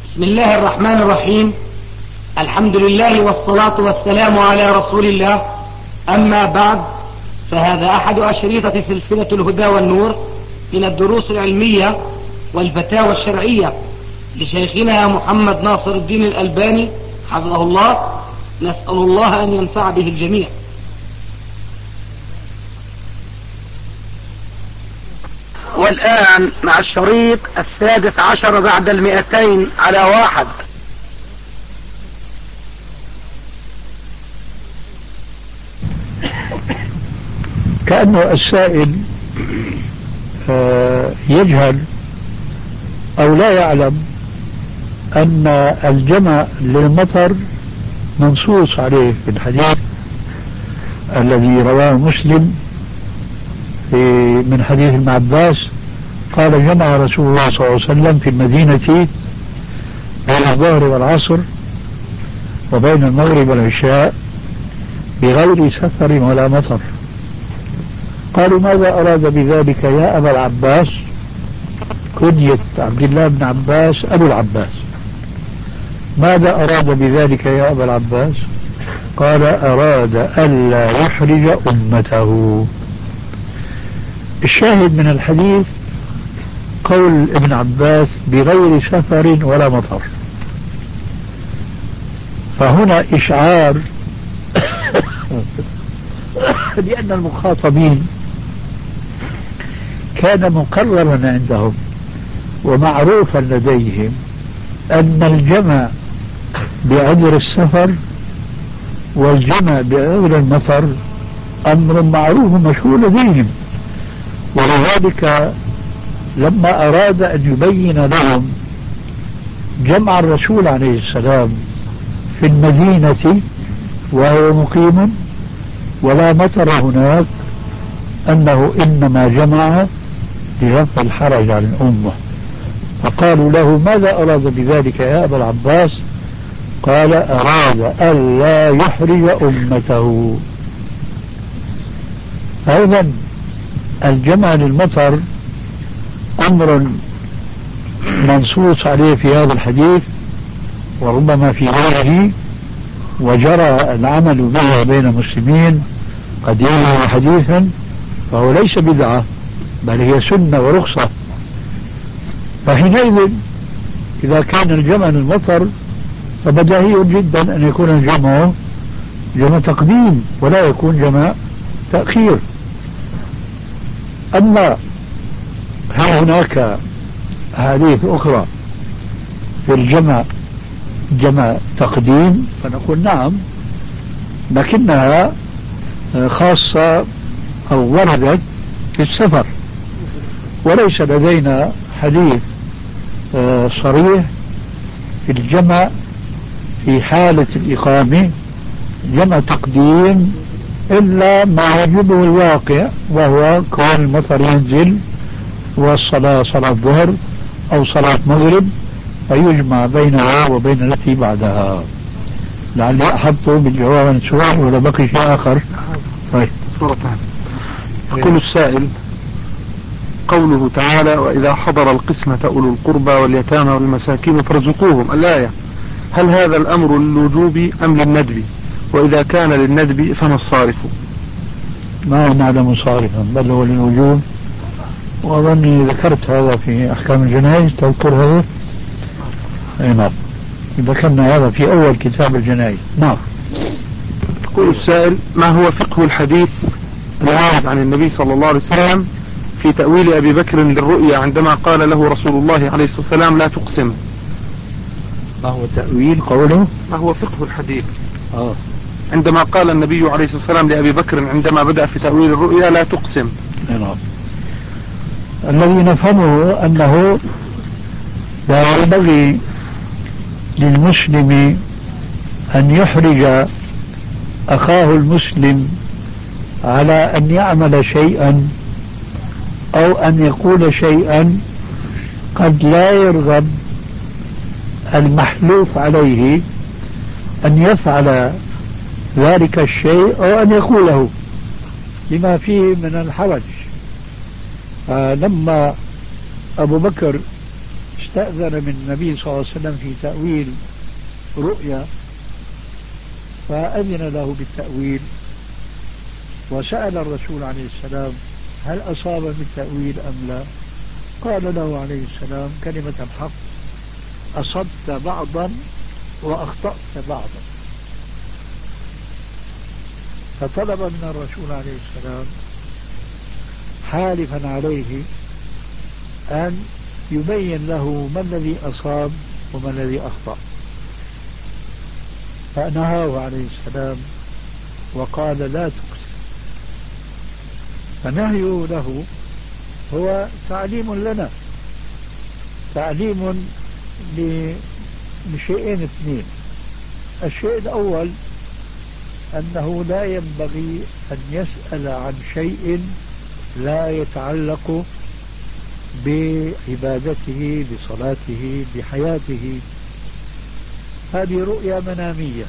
بسم الله الرحمن الرحيم. الحمد لله والصلاة والسلام على رسول الله. أما بعد، فهذا أحد أشريطة سلسلة الهدى والنور من الدروس العلمية والفتاوى الشرعية لشيخنا محمد ناصر الدين الألباني حفظه الله. نسأل الله أن ينفع به الجميع. والآن مع الشريط 16 بعد 200 على 1. كأنه السائل يجهل أو لا يعلم أن الجمع للمطر منصوص عليه في الحديث الذي رواه مسلم من حديث ابن عباس قال: جمع رسول الله صلى الله عليه وسلم في المدينة بين الظهر والعصر وبين المغرب والعشاء بغير سفر ولا مطر. قالوا: ماذا أراد بذلك يا أبا العباس؟ كنية عبد الله بن عباس أبو العباس. ماذا أراد بذلك يا أبا العباس؟ قال: أراد ألا يحرج أمته. الشاهد من الحديث قول ابن عباس بغير سفر ولا مطر، فهنا إشعار لأن المخاطبين كان مقررا عندهم ومعروفا لديهم أن الجمع بعذر السفر والجمع بعذر المطر أمر معروف مشهور لديهم، ولذلك لما أراد أن يبين لهم جمع الرسول عليه السلام في المدينة وهو مقيم ولا مطر هناك أنه إنما جمع لرفع الحرج عن الأمة، فقالوا له: ماذا أراد بذلك يا أبا العباس؟ قال: أراد ألا يحرج أمته. أيضا الجمع للمطر أمر منصوص عليه في هذا الحديث وربما في غيره، وجرى العمل به بين المسلمين قديما وحديثا، فهو ليس بدعة بل هي سنة ورخصة. فحينئذ إذا كان الجمع للمطر فبديهي جدا أن يكون الجمع جمع تقديم ولا يكون جمع تأخير. أما هل هناك أحاديث أخرى في الجمع جمع تقديم؟ فنقول نعم، لكنها خاصة أو وردت في السفر، وليس لدينا حديث صريح في الجمع في حالة الإقامة جمع تقديم إلا ما يجبه الواقع، وهو كون المطر ينزل والصلاة صلاة ظهر أو صلاة مغرب فيجمع بينها وبين التي بعدها. لعلي أحبط بالجواب عن السؤال ولا بقي شيء آخر؟ طيب. يقول السائل: قوله تعالى: وإذا حضر القسمة أولو القربى واليتامى والمساكين فارزقوهم، الآية، هل هذا الأمر للوجوب أم للندب؟ وإذا كان للندب فما الصارف؟ ما نعلم صارفا بل هو للوجوب، وأظني ذكرت هذا في أحكام الجنائز. تذكر هذا؟ أي نعم، ذكرنا هذا في أول كتاب الجنائز. نعم. يقول السائل: ما هو فقه الحديث الوارد عن النبي صلى الله عليه وسلم في تأويل أبي بكر للرؤيا عندما قال له رسول الله عليه الصلاة والسلام: لا تقسم؟ ما هو تأويل قوله؟ ما هو فقه الحديث عندما قال النبي عليه الصلاة والسلام لأبي بكر عندما بدأ في تأويل الرؤيا: لا تقسم؟ نعم. الذي نفهمه أنه لا ينبغي للمسلم أن يحرج أخاه المسلم على أن يعمل شيئا أو أن يقول شيئا قد لا يرغب المحلوف عليه أن يفعل ذلك الشيء أو أن يقوله لما فيه من الحرج. لما أبو بكر استأذن من النبي صلى الله عليه وسلم في تأويل رؤيا، فأذن له بالتأويل، وسأل الرسول عليه السلام هل أصاب بالتأويل أم لا؟ قال له عليه السلام كلمة الحق: أصبت بعضا وأخطأت بعضا. فطلب من الرسول عليه السلام حالفا عليه أن يبين له ما الذي أصاب وما الذي أخطأ، فنهاه عليه السلام وقال لا تكسر. فنهيه له هو تعليم لنا، تعليم لشيئين اثنين. الشيء الأول أنه لا ينبغي أن يسأل عن شيء لا يتعلق بعبادته، بصلاته، بحياته. هذه رؤيا منامية.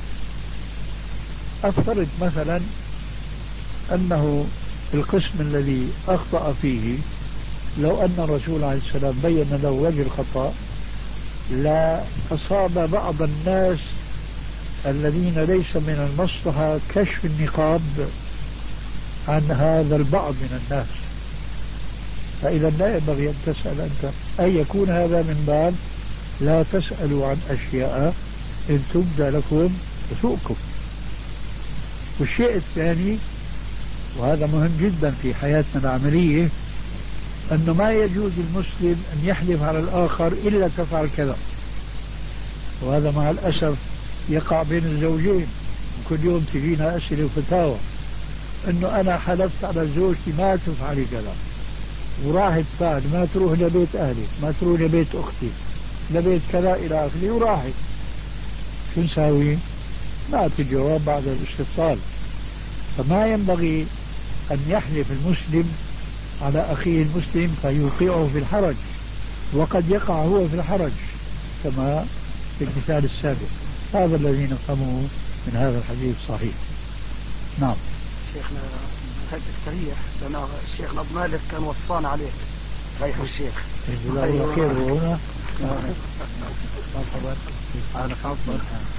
أفترض مثلا أنه القسم الذي أخطأ فيه لو أن الرسول عليه السلام بين له وجه الخطأ لا أصاب بعض الناس الذين ليس من المصلحة كشف النقاب عن هذا البعض من الناس. فإذا لا ينبغي أن تسأل أنت، أن يكون هذا من باب لا تسألوا عن أشياء إن تبدى لكم تسؤكم. والشيء الثاني، وهذا مهم جدا في حياتنا العملية، أنه ما يجوز المسلم أن يحلف على الآخر إلا تفعل كذا. وهذا مع الأسف يقع بين الزوجين، وكل يوم تجينا أسئلة وفتاوى أنه أنا حلفت على زوجتي ما تفعلي كذا، وراحت بعد ما تروح لبيت أهلي، ما تروح لبيت أختي، لبيت كذا إلى آخره، وراحت. شو نساوي؟ ما في جواب بعد الاستفصال. فما ينبغي أن يحلف المسلم على أخيه المسلم فيوقعه في الحرج، وقد يقع هو في الحرج كما في المثال السابق. هذا الذي نفهمه من هذا الحديث صحيح. نعم شيخنا هل تستريح لأن الشيخ أبو مالك كان وصانا عليك. ريح الشيخ جزاه الله خير. وهنا مرحبا. أنا حاضر.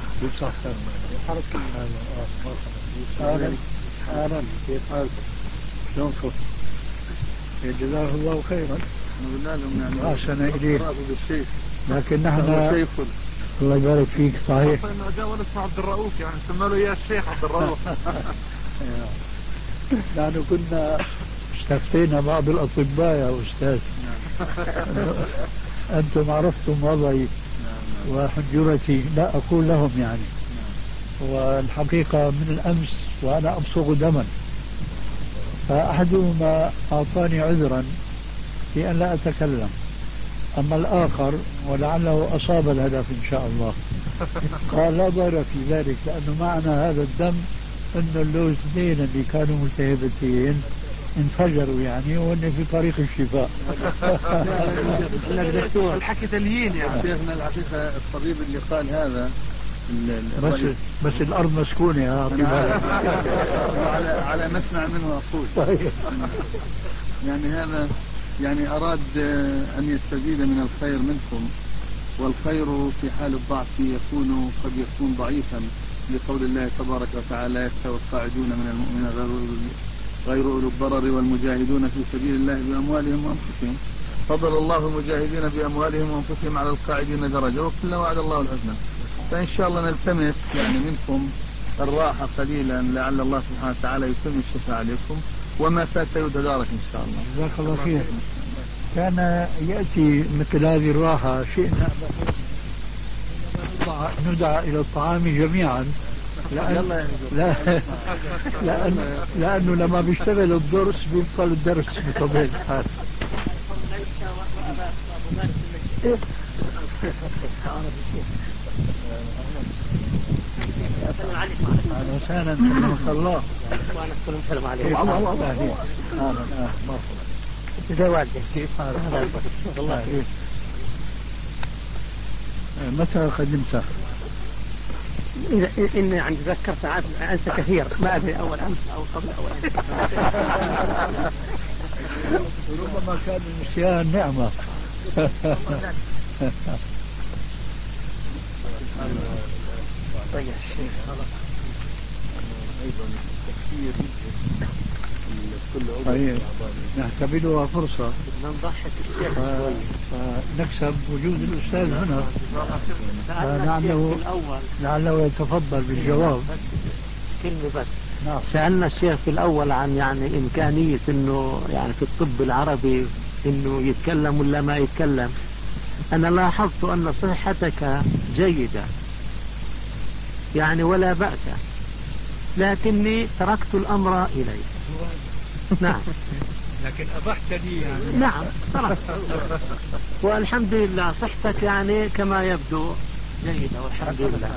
أهلا، كيف حالك؟ شلونكم؟ جزاه الله خيرا. قلنا لهم يعني راسنا إليه، بالشيخ، لكن نحن شيخ الله يبارك فيك. صحيح انه جاء ولد عبد الرؤوف، يعني سمى له يا الشيخ عبد الرؤوف. نحن كنا استفتينا بعض الأطباء يا أستاذ. أنتم عرفتم وضعي وحجرتي، لا أقول لهم يعني. والحقيقة من الأمس وأنا أبصق دما، فأحدهما أعطاني عذرا في أن لا أتكلم، أما الآخر ولعله أصاب الهدف إن شاء الله قال لا ضير في ذلك، لأنه معنى هذا الدم أن اللوزتين اللي كانوا ملتهبتين انفجروا يعني، وأن في طريق الشفاء. الحكي تليين يعني. شيخنا الحقيقة الطبيب اللي قال هذا بس الأرض مسكونة يا على مسمع منه أقول. يعني هذا يعني أراد أن يستزيد من الخير منكم، والخير في حال الضعف قد يكون ضعيفا، لقول الله تبارك وتعالى يستوي القاعدون من المؤمنين غير أولو الضرر والمجاهدون في سبيل الله بأموالهم وأنفسهم، فضل الله المجاهدين بأموالهم وأنفسهم على القاعدين درجة، وكلا وعد الله الحسنى. فإن شاء الله نلتمس يعني منكم الراحة قليلا، لعل الله سبحانه وتعالى يتم الشفاء عليكم، وما فات يتدارك إن شاء الله. جزاك الله خير. كان يأتي مثل هذه الراحة شئنا ندعى إلى الطعام جميعا، لأنه لما بيشتغل الدرس بيبطل الدرس بطبيعة الحال. أهلا وسهلا، سلمك الله. وأنا أسلم سلام عليكم. أهلا مرحبا. ازي والدي؟ كيف حالك؟ الله خير. متى قدمت؟ إني يعني تذكرت أنسى كثير، ما أدري أول أمس أو قبل أول أمس. ربما كان النسيان نعمة. طيب الشيخ أيضا التفكير كل عضو نعتبرها فرصة نضحك الشيخ فنكسب وجود الأستاذ هنا، لعله يتفضل بالجواب. كلمة بس. سألنا الشيخ في الأول عن يعني إمكانية إنه يعني في الطب العربي إنه يتكلم ولا ما يتكلم. أنا لاحظت أن صحتك جيدة يعني ولا بأس، لكني تركت الأمر إليك. نعم. لكن أبحتني يعني. نعم تركت. والحمد لله صحتك يعني كما يبدو جيدة والحمد لله.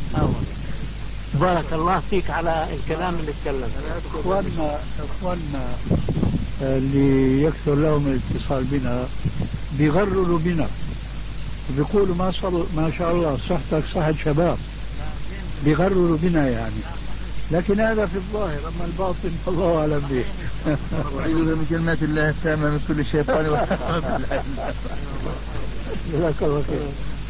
بارك الله فيك على الكلام اللي تكلمت. اخواننا اللي يكثر لهم الاتصال بنا بيغرروا بنا وبيقولوا ما شاء الله صحتك صحة شباب، بيغرروا بنا يعني، لكن هذا في الظاهر، اما الباطن فالله اعلم به. أعوذ بكلمات الله التامة من كل شيطان جزاك الله خير.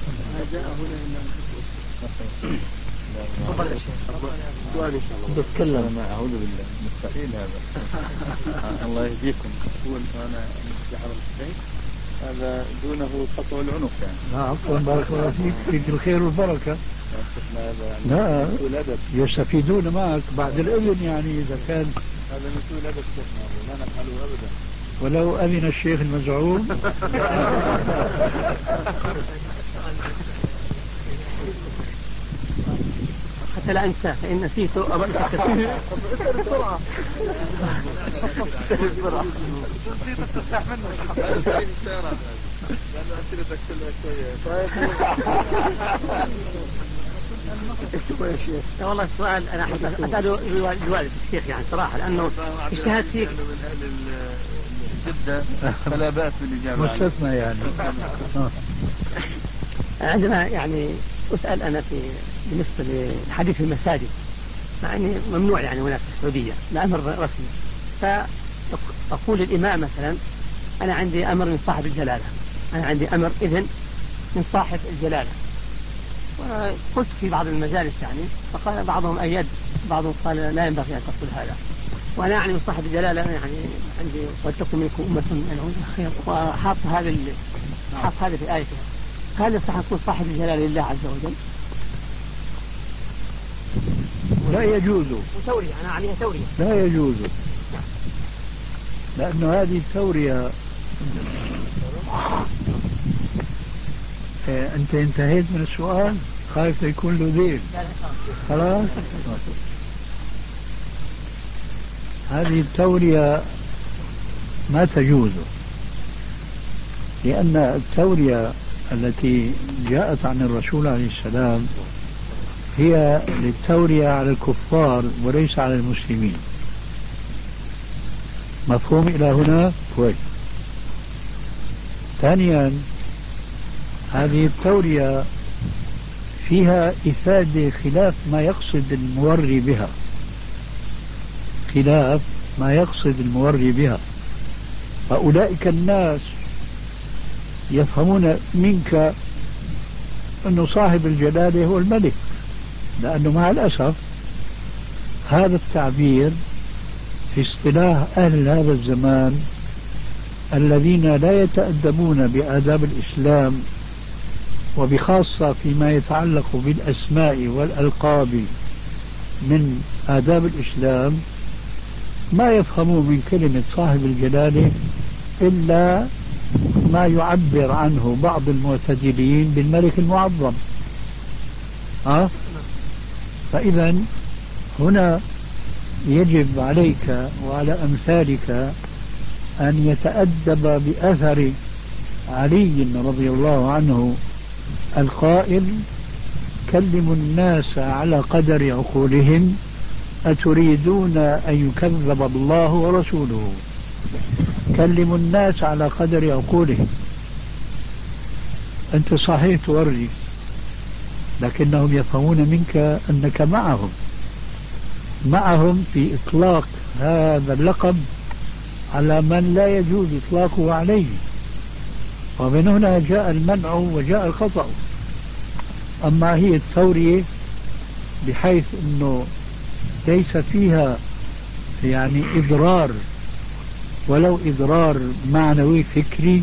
تفضل يا شيخ. سؤال ان شاء الله. بتكلم. اعوذ بالله مستحيل هذا. الله يهديكم. تقول انا على الشيء هذا دونه قطع العنق يعني. عفوا بارك الله فيك، فيك الخير والبركة. لا يستفيدون معك بعد الإذن يعني، إذا كان هذا من سوء الأدب شيخنا لا نفعله أبدا. ولو أذن الشيخ المزعوم. حتى لا أنسى فإن نسيته أو أنسى بسرعة. بسرعة. لأنه أسئلتك كلها شوية. يا شيخ والله السؤال أنا أسأله الوالد الشيخ يعني صراحة، لأنه اجتهد فيك من أهل الجدة فلا بأس بالإجابة مستثنى يعني. عندما يعني أسأل أنا بالنسبة لحديث المساجد، يعني ممنوع يعني هنا في السعودية الأمر رسمي، فأقول للإمام مثلا أنا عندي أمر من صاحب الجلالة، أنا عندي أمر إذن من صاحب الجلالة. وقلت في بعض المجالس يعني، فقال بعضهم أيد، بعضهم قال لا ينبغي أن تقول هذا، وأنا يعني من صاحب الجلالة يعني عندي ولتكن منكم أمة يدعون إلى الخير، وحاط هذا في آية. هل يصح أن يكون صاحب الجلالة لله عز وجل؟ لا يجوز. تورية أنا عليها تورية. لا يجوز، لأنه هذه التورية أنت انتهيت من السؤال، خايف يكون له ذيل. خلاص. هذه التورية ما تجوز، لأن التورية التي جاءت عن الرسول عليه السلام هي للتورية على الكفار وليس على المسلمين. مفهوم إلى هنا؟ كويس. ثانيا، هذه التورية فيها إفادة خلاف ما يقصد الموري بها، خلاف ما يقصد الموري بها. فأولئك الناس يفهمون منك أنه صاحب الجلالة هو الملك، لأنه مع الأسف هذا التعبير في اصطلاح أهل هذا الزمان الذين لا يتأدبون بآداب الإسلام، وبخاصة فيما يتعلق بالأسماء والألقاب من آداب الإسلام، ما يفهمون من كلمة صاحب الجلالة إلا ما يعبر عنه بعض المعتدلين بالملك المعظم. فإذا هنا يجب عليك وعلى أمثالك أن يتأدب بأثر علي رضي الله عنه القائل: كلموا الناس على قدر عقولهم أتريدون أن يكذب الله ورسوله. كلموا الناس على قدر عقولهم. أنت صحيح توري، لكنهم يفهمون منك أنك معهم في إطلاق هذا اللقب على من لا يجوز إطلاقه عليه. ومن هنا جاء المنع وجاء الخطأ. أما هي التورية بحيث أنه ليس فيها يعني إضرار ولو إضرار معنوي فكري،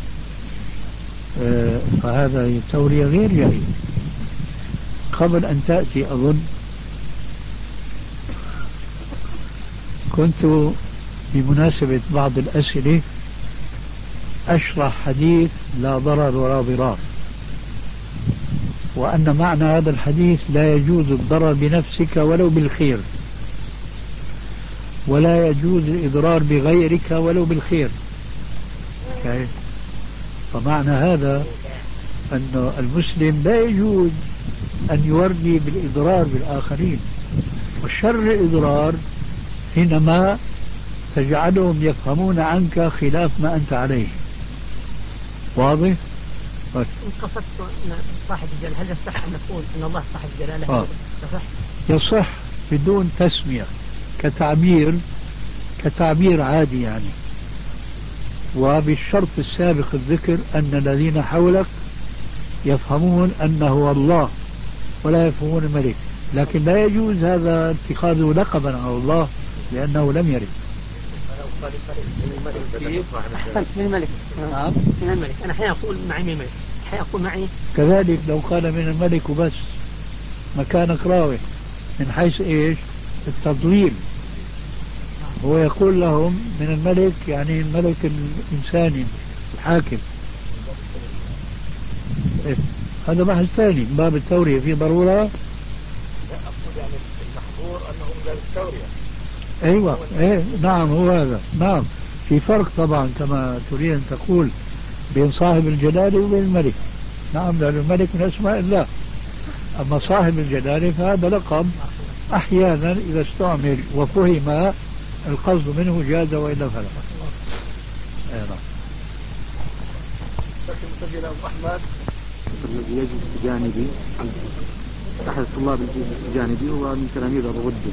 فهذا التورية غير جائز. قبل أن تأتي أظن كنت بمناسبة بعض الأسئلة أشرح حديث لا ضرر ولا ضرار، وأن معنى هذا الحديث لا يجوز الضرر بنفسك ولو بالخير، ولا يجوز الإضرار بغيرك ولو بالخير. فمعنى هذا أن المسلم لا يجوز أن يوري بالإضرار بالآخرين، والشر الإضرار حينما تجعلهم يفهمون عنك خلاف ما أنت عليه. واضح؟ قصدت صاحب الجلالة، هل يصح أن نقول أن الله صاحب الجلالة؟ يصح بدون تسمية، كتعبير عادي يعني، وبالشرط السابق الذكر أن الذين حولك يفهمون أنه هو الله ولا يفهمون الملك، لكن لا يجوز هذا اتخاذه لقبا على الله لأنه لم يرد. أحسنت، من الملك. من الملك. أنا أحيانا أقول معي من الملك، أحيانا أقول معي كذلك لو قال من الملك وبس مكانك راوح، من حيث إيش؟ التضليل. هو يقول لهم من الملك يعني الملك الإنساني الحاكم. هذا بحث ثاني من باب التورية. في ضرورة؟ لا، أقول يعني المحظور أنه من باب التورية. أيوة، إيه نعم، هو هذا. نعم، في فرق طبعا كما تريد أن تقول بين صاحب الجلالة وبين الملك. نعم، لأن الملك من أسماء الله، أما صاحب الجلالة فهذا لقب أحيانا إذا استعمل وفهم القصد منه جاز وإلا فلا. نعم. مسجل أبو أحمد الذي يجلس بجانبي، أحد الطلاب اللي يجلس بجانبي هو من تلاميذ أبو غدة،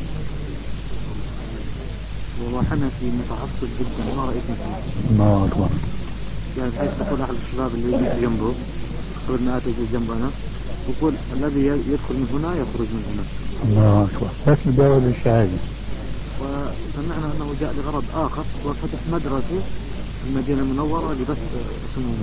وهو حنفي متعصب جدا ما رأيت مثله. الله أكبر. يعني بحيث تقول أحد الشباب اللي يجلس جنبه، قبل ما أجلس جنبه أنا، يقول الذي يدخل من هنا يخرج من هنا. الله أكبر. بس مجاوز الشهادة. وسمعنا أنه جاء لغرض آخر وفتح مدرسة في المدينة المنورة لبث اسمه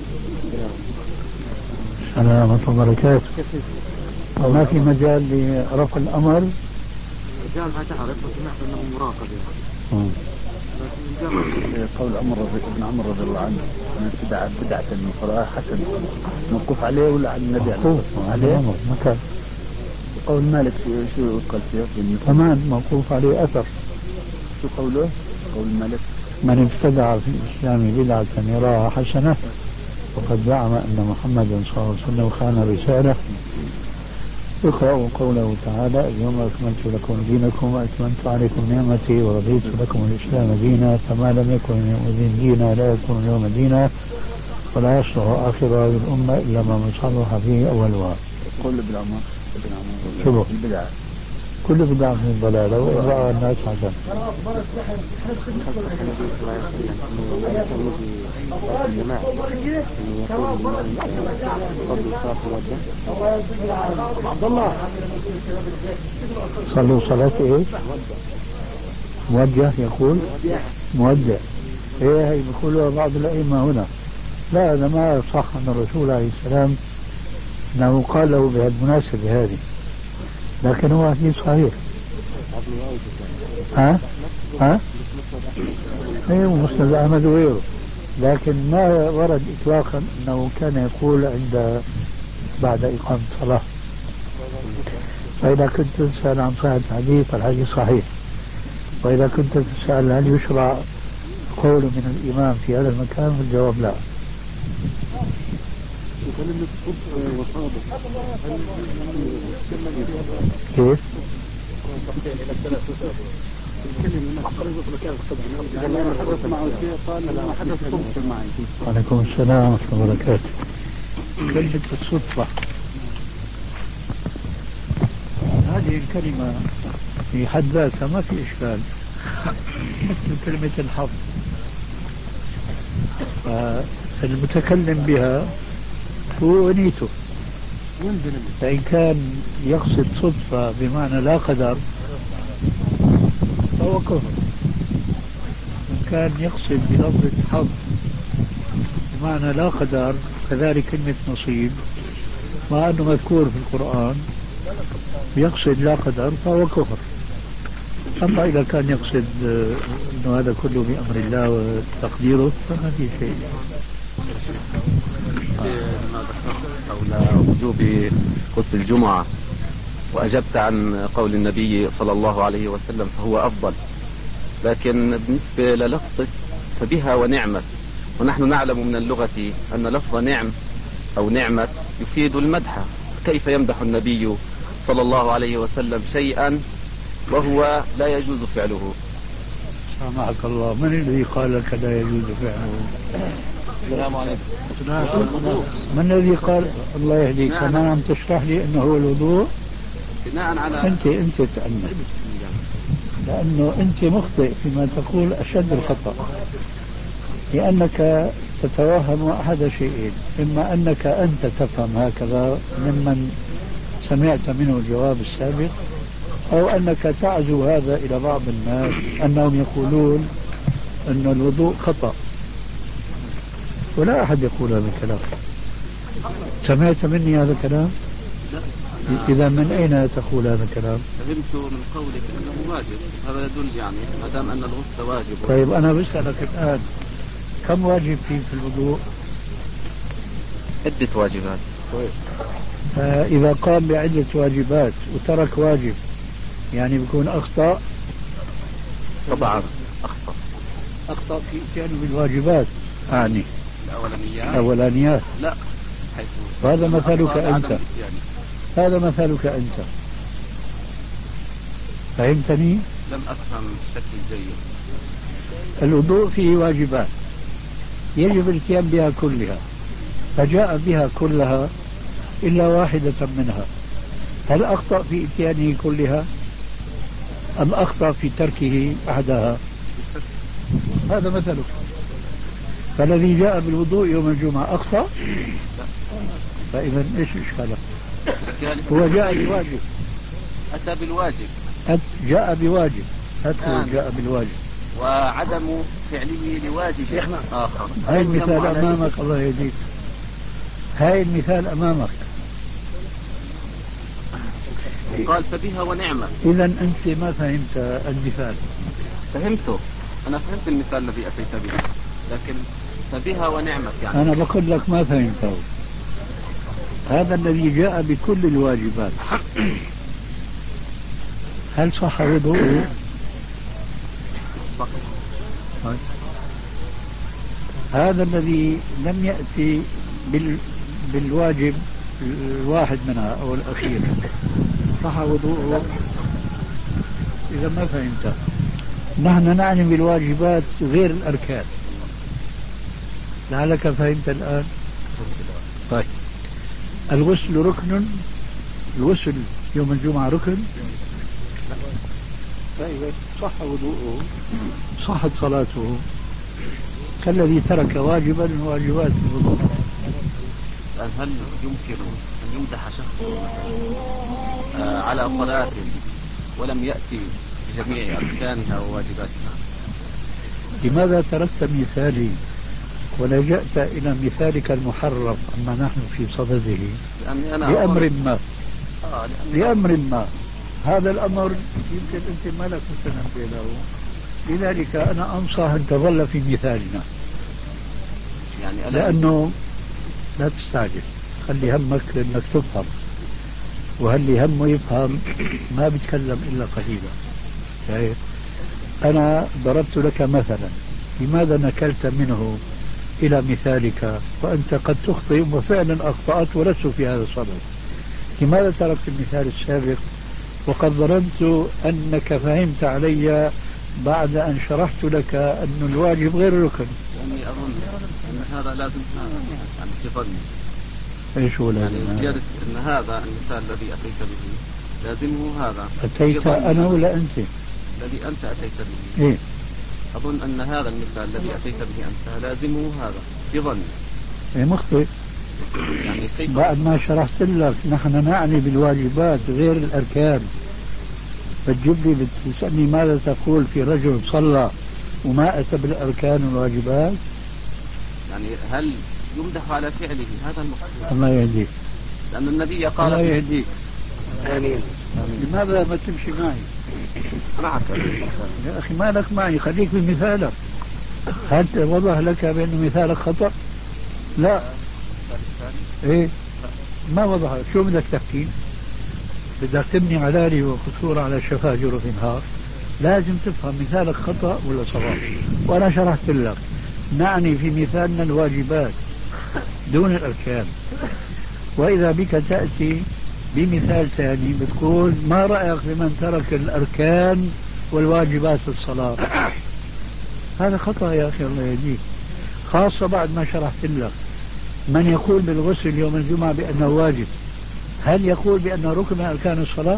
سلامة وبركاته. وما في مجال لرفع الأمر؟ مجال ما تعرف، وسمعت أنه مراقب يعني. قول ابن عمر رضي الله عنه من ابتدع بدعة من قراءة حسن موقوف عليه ولا على النبي عليه؟ مكان. قول مالك شو قال فيه؟ كمان موقوف عليه أثر. شو قوله؟ قول مالك من ابتدع في الإسلام بدعة يراها حسنة وقد زعم أن محمدا صلى الله عليه وسلم خان الرسالة. اقرأوا قوله تعالى اليوم أكملت لكم دينكم وأتممت عليكم نعمتي ورضيت لكم الإسلام دينا، فما لم يكن يومئذ دينا لا يكون اليوم دينا ولا يصلح آخر هذه الأمة إلا ما صلح فيه أولها. قول ابن عمر شبه البدعة كل بدعة من الضلالة وإغراء الناس حسن. صلوا صلاة ايش؟ موجه يقول موجه. ايه هي بيقولها بعض الأئمة هنا. لا، هذا ما صح أن الرسول عليه السلام أنه قال له بهالمناسبة هذه، لكن هو حديث صحيح. ايوه مسند احمد وغيره، لكن ما ورد اطلاقا انه كان يقول بعد اقامه الصلاه. فاذا كنت تسال عن صحه الحديث فالحديث صحيح، واذا كنت تسال هل يشرع قول من الامام في هذا المكان فالجواب لا. كيف؟ وعليكم السلام ورحمة الله وبركاته. كلمة الصدفة هذه الكلمة في حد ذاتها ما في إشكال، مثل كلمة الحظ. المتكلم بها هو ونيته. فإن كان يقصد صدفة بمعنى لا قدر فهو كفر. إن كان يقصد بلفظ حظ بمعنى لا قدر كذلك كلمة نصيب مع أنه مذكور في القرآن يقصد لا قدر فهو كفر. أما إذا كان يقصد أنه هذا كله بأمر الله وتقديره فما في شيء. ما ذكرت حول وجوب غسل الجمعة وأجبت عن قول النبي صلى الله عليه وسلم فهو أفضل، لكن بالنسبة للفظه فبها ونعمت، ونحن نعلم من اللغة أن لفظ نعم أو نعمة يفيد المدح. كيف يمدح النبي صلى الله عليه وسلم شيئا وهو لا يجوز فعله؟ سامحك الله، من الذي قال لك لا يجوز فعله؟ السلام عليكم. من الذي قال؟ الله يهديك، كمان عم تشرح لي انه هو الوضوء بناء على انت تأنى، لانه انت مخطئ فيما تقول اشد الخطأ، لانك تتوهم احد شيئين: اما انك انت تفهم هكذا ممن سمعت منه الجواب السابق، او انك تعزو هذا الى بعض الناس انهم يقولون ان الوضوء خطأ، ولا أحد يقول هذا الكلام. سمعت مني هذا الكلام؟ إذا من أين تقول هذا الكلام؟ فهمت من قولك أنه واجب، هذا يدل يعني ما دام أن الغسل واجب. طيب أنا بسألك الآن، كم واجب فيه في الوضوء؟ عدة واجبات. إذا قام بعدة واجبات وترك واجب يعني بيكون أخطأ؟ طبعا أخطأ في إتيانه بالواجبات أعني الأولانيات. لا، هذا مثلك أنت، هذا مثلك أنت، فهمتني؟ لم أفهم بشكل جيد. الوضوء فيه واجبات يجب الاتيان بها كلها، فجاء بها كلها إلا واحدة منها، هل أخطأ في إتيانه كلها أم أخطأ في تركه أحدها؟ هذا مثلك. فالذي جاء بالوضوء يوم الجمعة أخطأ؟ فإذا إيش إشكاله؟ هو جاء بواجب، أتى بالواجب، جاء بواجب، جاء بالواجب وعدم فعله لواجب آخر. هاي المثال أمامك، الله يهديك، هاي المثال أمامك. قال فبها ونعمة. إذا أنت ما فهمت المثال. فهمته، أنا فهمت المثال الذي أتيت به، لكن فبها ونعمة يعني أنا بقول لك ما فهمته. هذا الذي جاء بكل الواجبات هل صح وضوءه؟ هذا الذي لم يأتي بالواجب الواحد منها أو الأخير صح وضوءه؟ إذا ما فهمت، نحن نعني بالواجبات غير الأركان، لعلك فهمت الآن. طيب، الغسل ركن، الغسل يوم الجمعة ركن. طيب صح وضوءه، صحت صلاته كالذي ترك واجبا من واجبات الوضوء. هل يمكن أن يمدح شخص على صلاة ولم يأتي بجميع أركانها وواجباتها؟ لماذا تركت مثالي ولجأت إلى مثالك المحرف أما نحن في صدده؟ لأمر ما، لأمر ما، هذا الأمر يمكن أنت ما لك متنبه له، لذلك أنا أنصح أن تظل في مثالنا، يعني لأنه لا تستعجل، خلي همك أنك تفهم، وهل همه يفهم ما بيتكلم إلا قليلا. شايف؟ أنا ضربت لك مثلا، لماذا نكلت منه إلى مثالك وأنت قد تخطئ وفعلا أخطأت ولست في هذا الصدد؟ لماذا تركت المثال السابق وقد ظننت أنك فهمت علي بعد أن شرحت لك أن الواجب غير ركن؟ لأني أظن أن هذا لازم يعني في ظني. ايش هو لازم؟ يعني زيادة أن هذا المثال الذي أتيت به لازمه هذا. أتيت أنا ولا أنت؟ الذي أنت أتيت به. إيه؟ أظن أن هذا المثال الذي أتيت به أنت لازمه هذا في ظني. مخطئ. يعني كيف؟ بعد ما شرحت لك نحن نعني بالواجبات غير الأركان، بتجيب لي بتسألني ماذا تقول في رجل صلى وما أتى بالأركان والواجبات؟ يعني هل يمدح على فعله؟ هذا المقصود. الله يهديك. لأن النبي قال الله يهديك. آمين. لماذا ما تمشي معي؟ معك يا أخي مالك معي، خليك بمثالك. هل وضح لك بأن مثالك خطأ؟ لا. إيه ما وضح. شو بدك تحكي؟ بدك تبني علالي وقصور على شفا جرف نهار. لازم تفهم مثالك خطأ ولا صواب. وأنا شرحت لك نعني في مثالنا الواجبات دون الأركان. وإذا بك تأتي بمثال ثاني بتقول ما رأيك بمن ترك الأركان والواجبات في الصلاة؟ هذا خطأ يا أخي الله يهديك، خاصة بعد ما شرحت لك. من يقول بالغسل يوم الجمعة بأنه واجب، هل يقول بأنه ركن من أركان الصلاة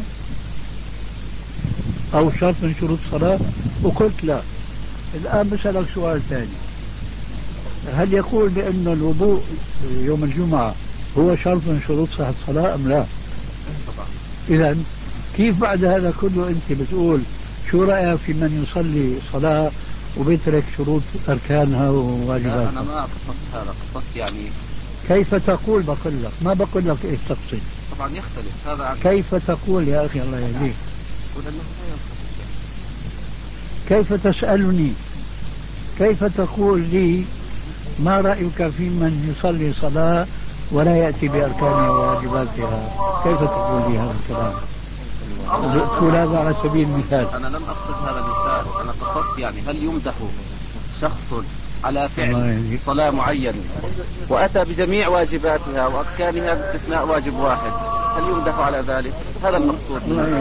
أو شرط من شروط الصلاة؟ وقلت لا. الآن بسألك سؤال ثاني، هل يقول بأن الوضوء يوم الجمعة هو شرط من شروط صحة الصلاة أم لا؟ إذا كيف بعد هذا كله أنت بتقول شو رأيك في من يصلي صلاة وبيترك شروط أركانها وواجباتها؟ أنا ما قصدت هذا، قصدت يعني كيف تقول؟ بقول لك ما بقول لك إيش تقصد. طبعا يختلف هذا عن كيف تقول يا أخي الله يهديك؟ يقول أنه لا ينقصد. كيف تسألني؟ كيف تقول لي ما رأيك في من يصلي صلاة ولا يأتي بأركانها وواجباتها؟ كيف تقول لي هذا الكلام؟ تقول هذا على سبيل المثال. أنا لم أقصد هذا المثال، أنا قصدت يعني هل يمدح شخص على فعل صلاة معينة وأتى بجميع واجباتها وأركانها باستثناء واجب واحد، هل يمدح على ذلك؟ هذا المقصود.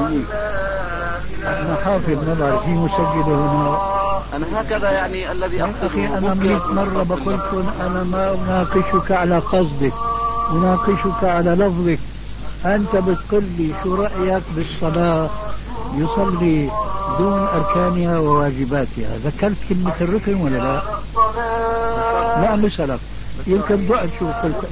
أنا حافظ نظر في مسجل هنا. أنا هكذا يعني الذي أقصده. أخي أنا 100 مرة بقول لكم أنا ما أناقشك على قصدك، أناقشك على لفظك. أنت بتقول لي شو رأيك بالصلاة يصلي دون أركانها وواجباتها؟ ذكرت كلمة الركن ولا لا؟ لا بسألك، يمكن ضعت شو قلت،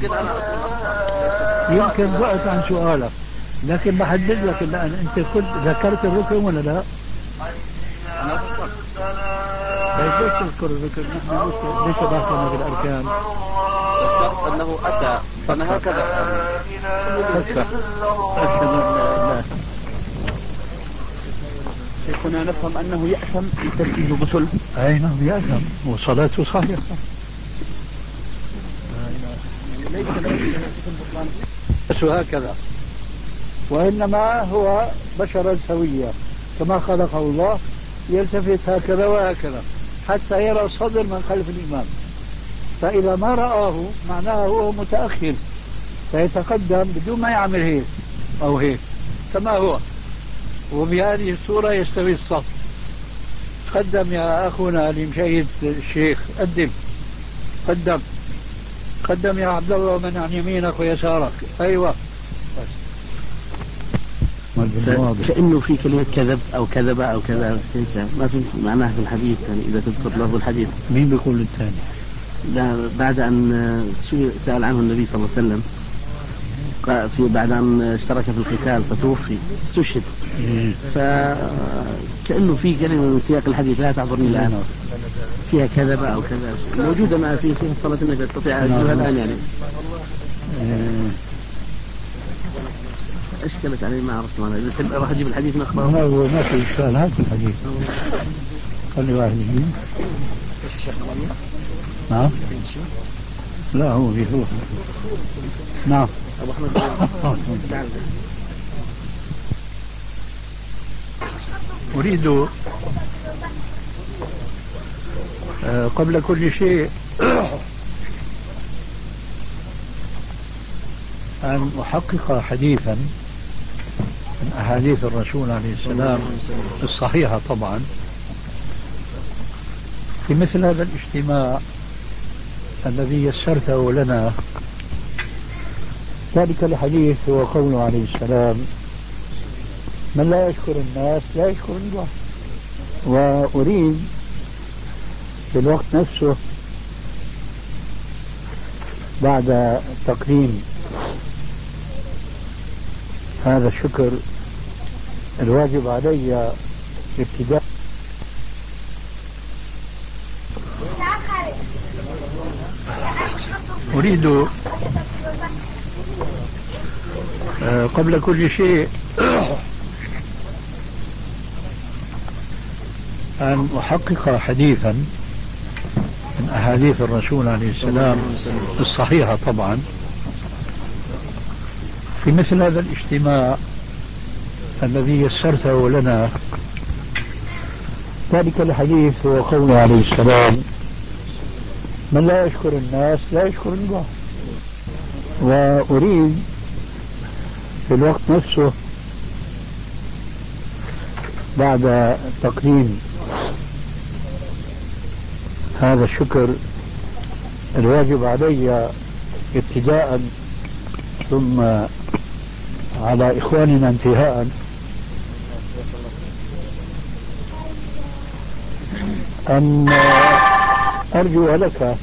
يمكن ضعت عن سؤالك، لكن بحدد لك الآن أنت قلت ذكرت الركن ولا لا؟ أنا ذكرت. طيب ليش تذكر الركن؟ نحن ليش داخلنا بالأركان؟ ذكرت أنه أتى. أنا هكذا فكر. أشهد أن لا إله. شيخنا نفهم أنه يأثم بتركيز الغسل. أي نعم يأثم وصلاته صحيحة. بس هكذا، وإنما هو بشرا سويا كما خلقه الله، يلتفت هكذا وهكذا حتى يرى الصدر من خلف الإمام، فإذا ما رآه معناه هو متأخر فيتقدم بدون ما يعمل هيك أو هيك كما هو، وبهذه الصورة يستوي الصف. قدم يا أخونا لمشيد الشيخ، قدم قدم قدم يا عبد الله، ومن عن يمينك ويسارك. أيوة كأنه في كلمة كذب أو كذبة أو كذا، ما فهمت معناها في الحديث. يعني إذا تذكر لفظ الحديث. مين بيقول الثاني؟ لا بعد أن سأل عنه النبي صلى الله عليه وسلم في بعد أن اشترك في القتال فتوفي استشهد، فكأنه في كلمة من سياق الحديث لا تعذرني الآن فيها كذبة أو كذا موجودة ما في صلاة النبي، أستطيع أجلها الآن يعني. أشكلت علي ما عرفت معناها. إذا راح أجيب الحديث من أخباره. لا هو ما في إشكال، هات الحديث خلي واحد يجيب. نعم لا هو بيروح. نعم أبو أحمد أريد قبل كل شيء أن أحقق حديثا من أحاديث الرسول عليه السلام الصحيحة طبعا في مثل هذا الاجتماع الذي يسرته لنا. ذلك الحديث هو قوله عليه السلام: من لا يشكر الناس لا يشكر الله. وأريد في الوقت نفسه بعد تقديم هذا الشكر الواجب علي ابتداء أريد قبل كل شيء أن أحقق حديثا من أحاديث الرسول عليه السلام الصحيحة طبعا في مثل هذا الاجتماع الذي يسرته لنا. ذلك الحديث هو قوله عليه السلام: من لا يشكر الناس لا يشكر الله. وأريد في الوقت نفسه بعد تقديم هذا الشكر الواجب علي ابتداء ثم على إخواننا انتهاء أن أرجو لك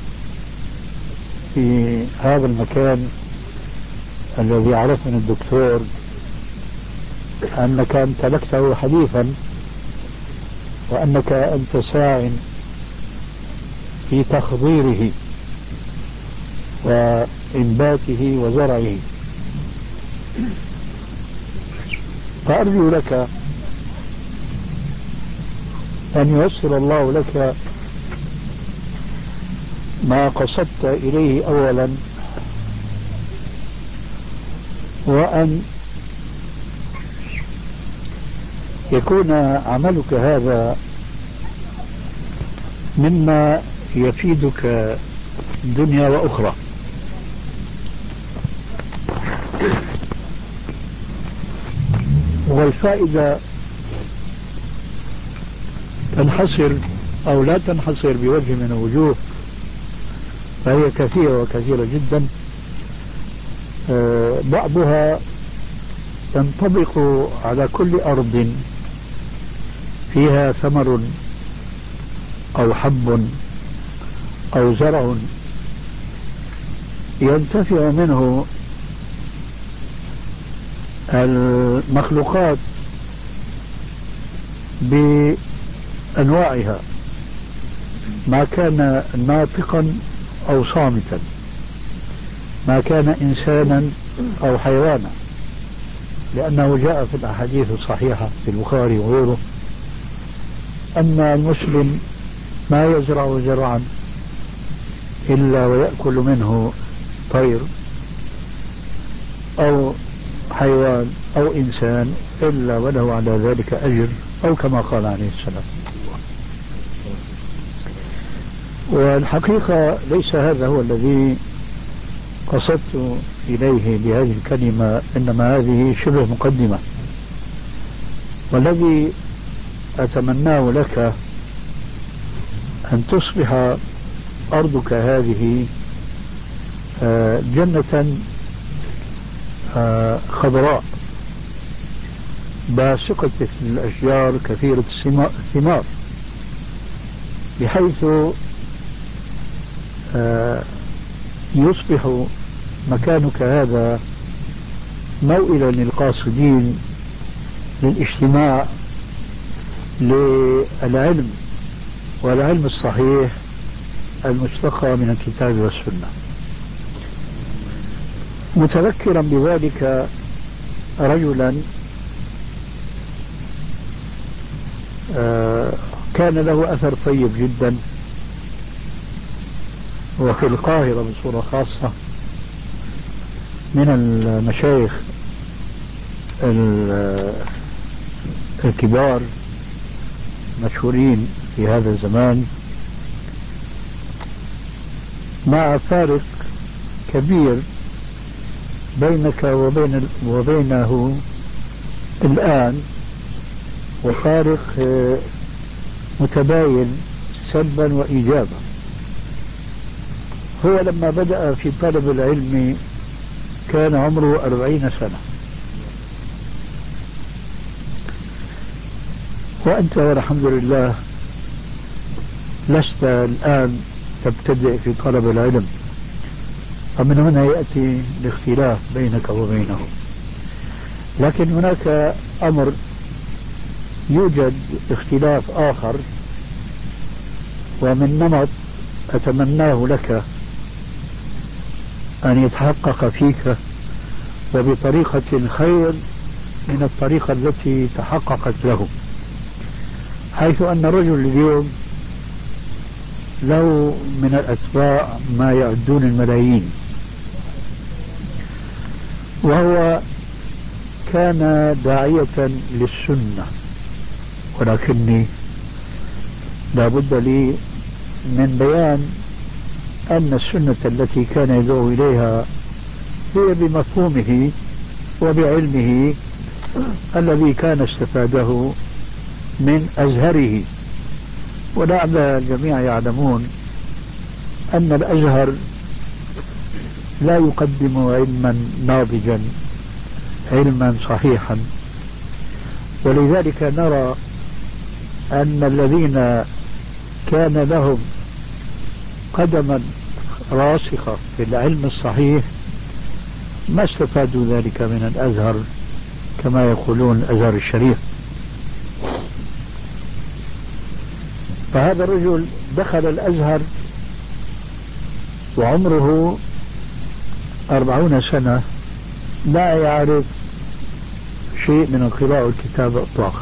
في هذا المكان الذي عرفني الدكتور أنك امتلكته حديثا وأنك أنت ساع في تخضيره وإنباته وزرعه، فأرجو لك أن ييسر الله لك ما قصدت إليه أولا، وأن يكون عملك هذا مما يفيدك دنيا وأخرى. والفائدة تنحصر أو لا تنحصر بوجه من الوجوه، فهي كثيرة وكثيرة جدا. بعضها تنطبق على كل أرض فيها ثمر أو حب أو زرع ينتفع منه المخلوقات بأنواعها، ما كان ناطقا أو صامتا، ما كان إنسانا أو حيوانا، لأنه جاء في الأحاديث الصحيحة في البخاري وغيره أن المسلم ما يزرع زرعا إلا ويأكل منه طير أو حيوان أو إنسان إلا وله على ذلك أجر، أو كما قال عليه السلام. والحقيقة ليس هذا هو الذي قصدت إليه بهذه الكلمة، إنما هذه شبه مقدمة. والذي أتمناه لك أن تصبح أرضك هذه جنة خضراء باسقة الأشجار كثيرة الثمار، بحيث يصبح مكانك هذا موئلا للقاصدين للاجتماع للعلم، والعلم الصحيح المشتقى من الكتاب والسنة. متذكرا بذلك رجلا كان له أثر طيب جدا، وفي القاهرة بصورة خاصة، من المشايخ الكبار مشهورين في هذا الزمان، مع فارق كبير بينك وبينه الآن، وفارق متباين سلبا وإيجابا. هو لما بدأ في طلب العلم كان عمره 40 سنة، وأنت والحمد لله لست الآن تبتدئ في طلب العلم، ومن هنا يأتي الاختلاف بينك وبينه. لكن هناك أمر يوجد اختلاف آخر، ومن نمط أتمناه لك أن يتحقق فيك وبطريقة خير من الطريقة التي تحققت له، حيث أن رجل اليوم له من الأتباع ما يعدون الملايين، وهو كان داعية للسنة، ولكني لا بد لي من بيان أن السنة التي كان يدعو إليها هي بمفهومه وبعلمه الذي كان استفاده من أزهره. ولعل الجميع يعلمون أن الأزهر لا يقدم علما ناضجا، علما صحيحا، ولذلك نرى أن الذين كان لهم قدما راسخة في العلم الصحيح ما استفادوا ذلك من الأزهر كما يقولون الأزهر الشريف. فهذا الرجل دخل الأزهر وعمره 40 سنة لا يعرف شيء من القراءة والكتابة إطلاقا،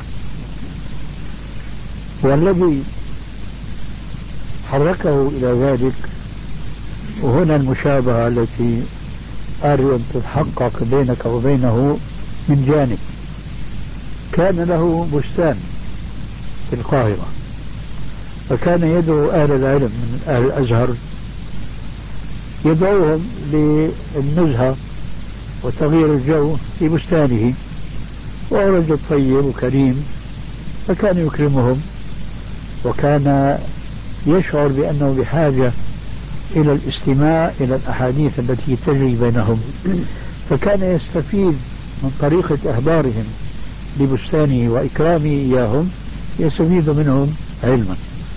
والذي حركه إلى ذلك، وهنا المشابهة التي أرجو أن تتحقق بينك وبينه، من جانب كان له بستان في القاهرة، فكان يدعو أهل العلم من أهل الأزهر، يدعوهم للنزهة وتغيير الجو في بستانه، وهو رجل طيب وكريم، فكان يكرمهم، وكان يشعر بأنه بحاجة إلى الاستماع إلى الأحاديث التي تجري بينهم، فكان يستفيد من طريقة إحضارهم لبستانه وإكرامه إياهم، يستفيد منهم علما.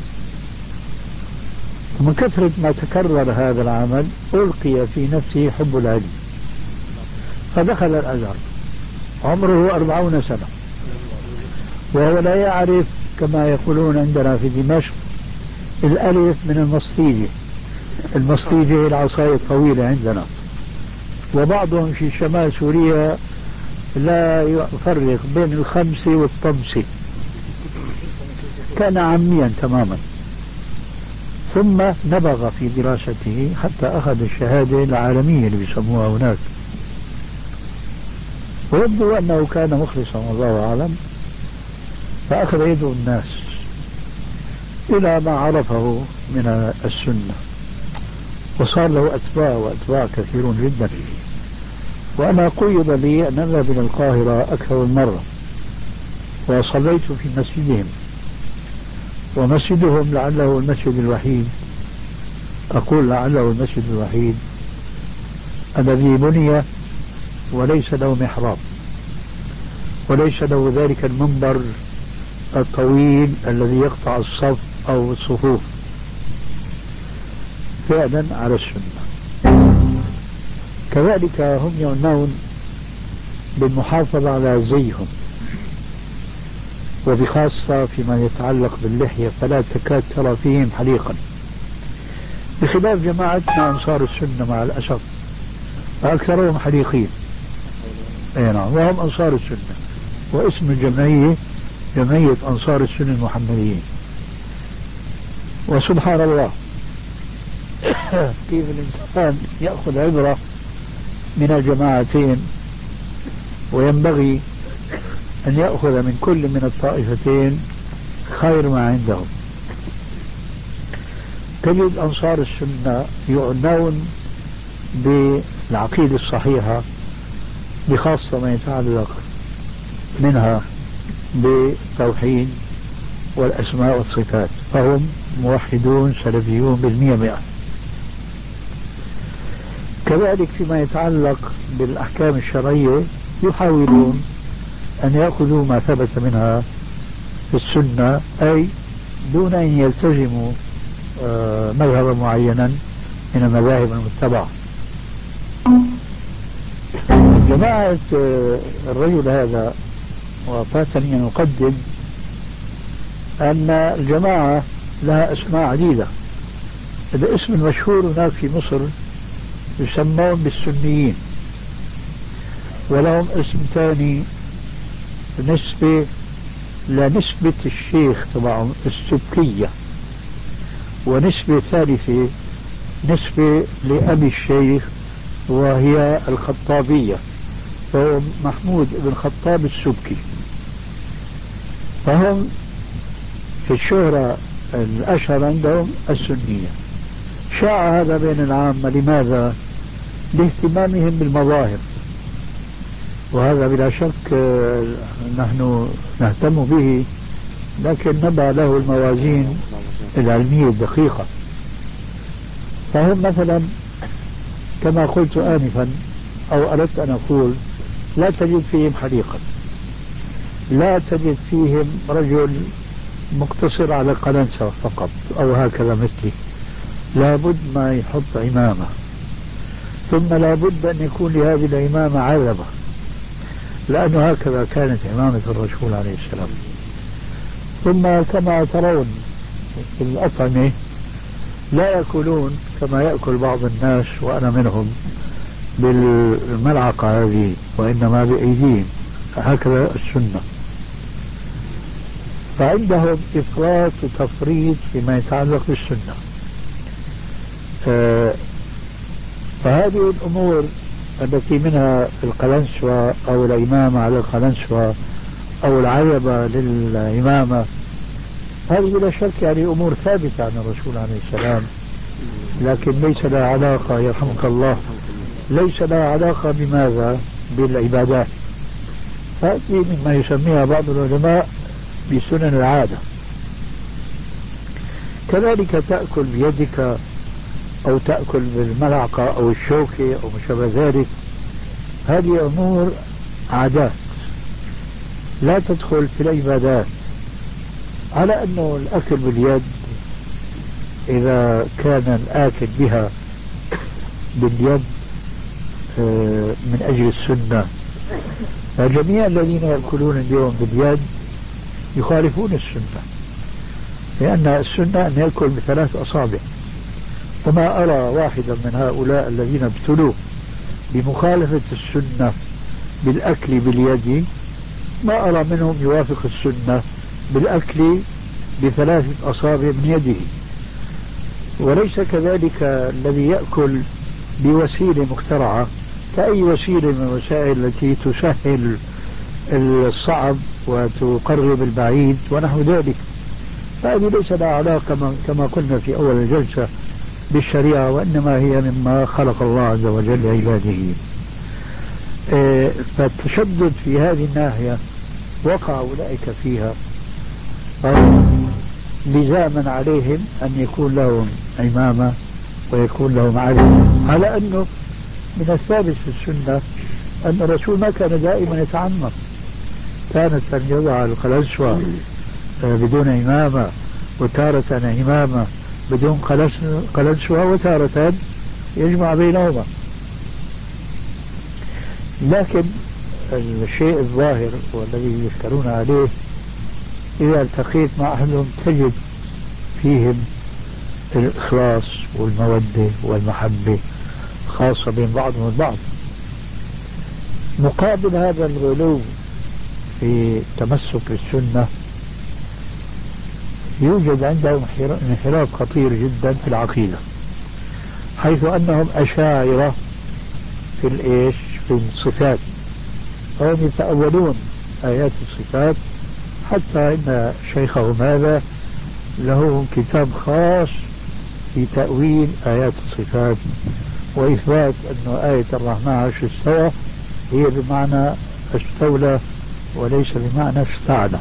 ومن كثرة ما تكرر هذا العمل ألقي في نفسه حب العلم، فدخل الأزهر عمره 40 سنة، وهو لا يعرف كما يقولون عندنا في دمشق الألف من المصطيجة. المصطيجة العصاية الطويلة عندنا، وبعضهم في شمال سوريا لا يفرق بين الخمسة والطمسة، كان عاميا تماما. ثم نبغ في دراسته حتى أخذ الشهادة العالمية اللي بيسموها هناك، ويبدو أنه كان مخلصا والله أعلم، فأخذ يدعو الناس إلى ما عرفه من السنة، وصار له أتباع وأتباع كثيرون جدا. وأنا قيض لي أن أذهب إلى القاهرة أكثر من مرة، وصليت في مسجدهم، ومسجدهم لعله المسجد الوحيد، أقول لعله المسجد الوحيد الذي بني وليس له محراب، وليس له ذلك المنبر الطويل الذي يقطع الصف أو الصفوف، فعلا على السنة. كذلك هم يعنون بالمحافظة على زيهم، وبخاصة فيما يتعلق باللحية، فلا تكاد ترى فيهم حليقا، بخلاف جماعتنا أنصار السنة مع الأسف فأكثرهم حليقين. نعم، وهم أنصار السنة، واسم الجمعية جمعية أنصار السنة المحمديين. وسبحان الله كيف الإنسان يأخذ عبرة من الجماعتين، وينبغي أن يأخذ من كل من الطائفتين خير ما عندهم. تجد أنصار السنة يعنون بالعقيدة الصحيحة، بخاصة ما يتعلق منها بالتوحيد والأسماء والصفات، فهم موحدون سلفيون بالمئة. كذلك فيما يتعلق بالأحكام الشرعية يحاولون أن يأخذوا ما ثبت منها في السنة، أي دون أن يلتزموا مذهبا معينا من المذاهب المتبعة. جماعة الرجل هذا، وفاتني أن أقدم أن الجماعة لها أسماء عديدة. الاسم المشهور هناك في مصر يسمون بالسنيين، ولهم اسم ثاني بالنسبة لنسبة الشيخ طبعا السبكية، ونسبة ثالثة نسبة لأبي الشيخ وهي الخطابية، فهو محمود بن خطاب السبكي. فهم في الشهرة الأشهر عندهم السنية. شاع هذا بين العامة، لماذا؟ لاهتمامهم بالمظاهر، وهذا بلا شك نحن نهتم به، لكن نضع له الموازين العلمية الدقيقة. فهم مثلا كما قلت آنفا أو أردت أن أقول، لا تجد فيهم حديقا، لا تجد فيهم رجل مقتصر على قلنسة فقط أو هكذا مثلي، لابد ما يحط عمامة، ثم لابد أن يكون لهذه العمامة عربة، لأنه هكذا كانت عمامة الرسول عليه السلام. ثم كما ترون في الأطعمة لا يأكلون كما يأكل بعض الناس وأنا منهم بالملعقة هذه، وإنما بأيديهم، هكذا السنة. فعندهم إفراط وتفريط فيما يتعلق بالسنة. فهذه الأمور التي منها القلنسوة أو الإمامة على القلنسوة أو العيبة للإمامة، هذه بلا شك يعني أمور ثابتة عن الرسول عليه السلام، لكن ليس لها علاقة، يرحمك الله، ليس لها علاقة بماذا؟ بالعبادات. هذه مما يسميها بعض العلماء بسنن العادة. كذلك تأكل بيدك أو تأكل بالملعقة أو الشوكة أو ما شابه ذلك، هذه أمور عادات لا تدخل في العبادات. على أنه الأكل باليد إذا كان الآكل بها باليد من أجل السنة، فجميع الذين يأكلون اليوم باليد يخالفون السنة، لأن السنة أن يأكل بثلاث أصابع. وما أرى واحدا من هؤلاء الذين ابتلوا بمخالفة السنة بالأكل باليد، ما أرى منهم يوافق السنة بالأكل بثلاثة أصابع من يده. وليس كذلك الذي يأكل بوسيلة مخترعة كأي وسيلة من الوسائل التي تسهل الصعب وتقرب البعيد ونحو ذلك. فهذه ليس لها علاقة كما قلنا في أول الجلسة بالشريعة، وإنما هي مما خلق الله عز وجل لعباده. فالتشدد في هذه الناحية وقع أولئك فيها، لزاما عليهم أن يكون لهم عمامة ويكون لهم علم، على أنه من الثابت في السنة أن الرسول ما كان دائما يتعمم، كانت أن يضع القلنسوة بدون عمامة، وتارة عمامة بدون قلنسوة، وتارة يجمع بينهما. لكن الشيء الظاهر والذي يشكرون عليه، إذا التقيت مع أهلهم تجد فيهم الإخلاص والمودة والمحبة خاصة بين بعضهم البعض. مقابل هذا الغلو في التمسك بالسنة يوجد عندهم انحراف خطير جدا في العقيدة، حيث أنهم أشاعرة في الإيش؟ في الصفات. هم يتأولون آيات الصفات، حتى إن شيخهم هذا له كتاب خاص في تأويل آيات الصفات وإثبات أن آية الرحمن عرش استوى هي بمعنى استولى وليس بمعنى استعلى.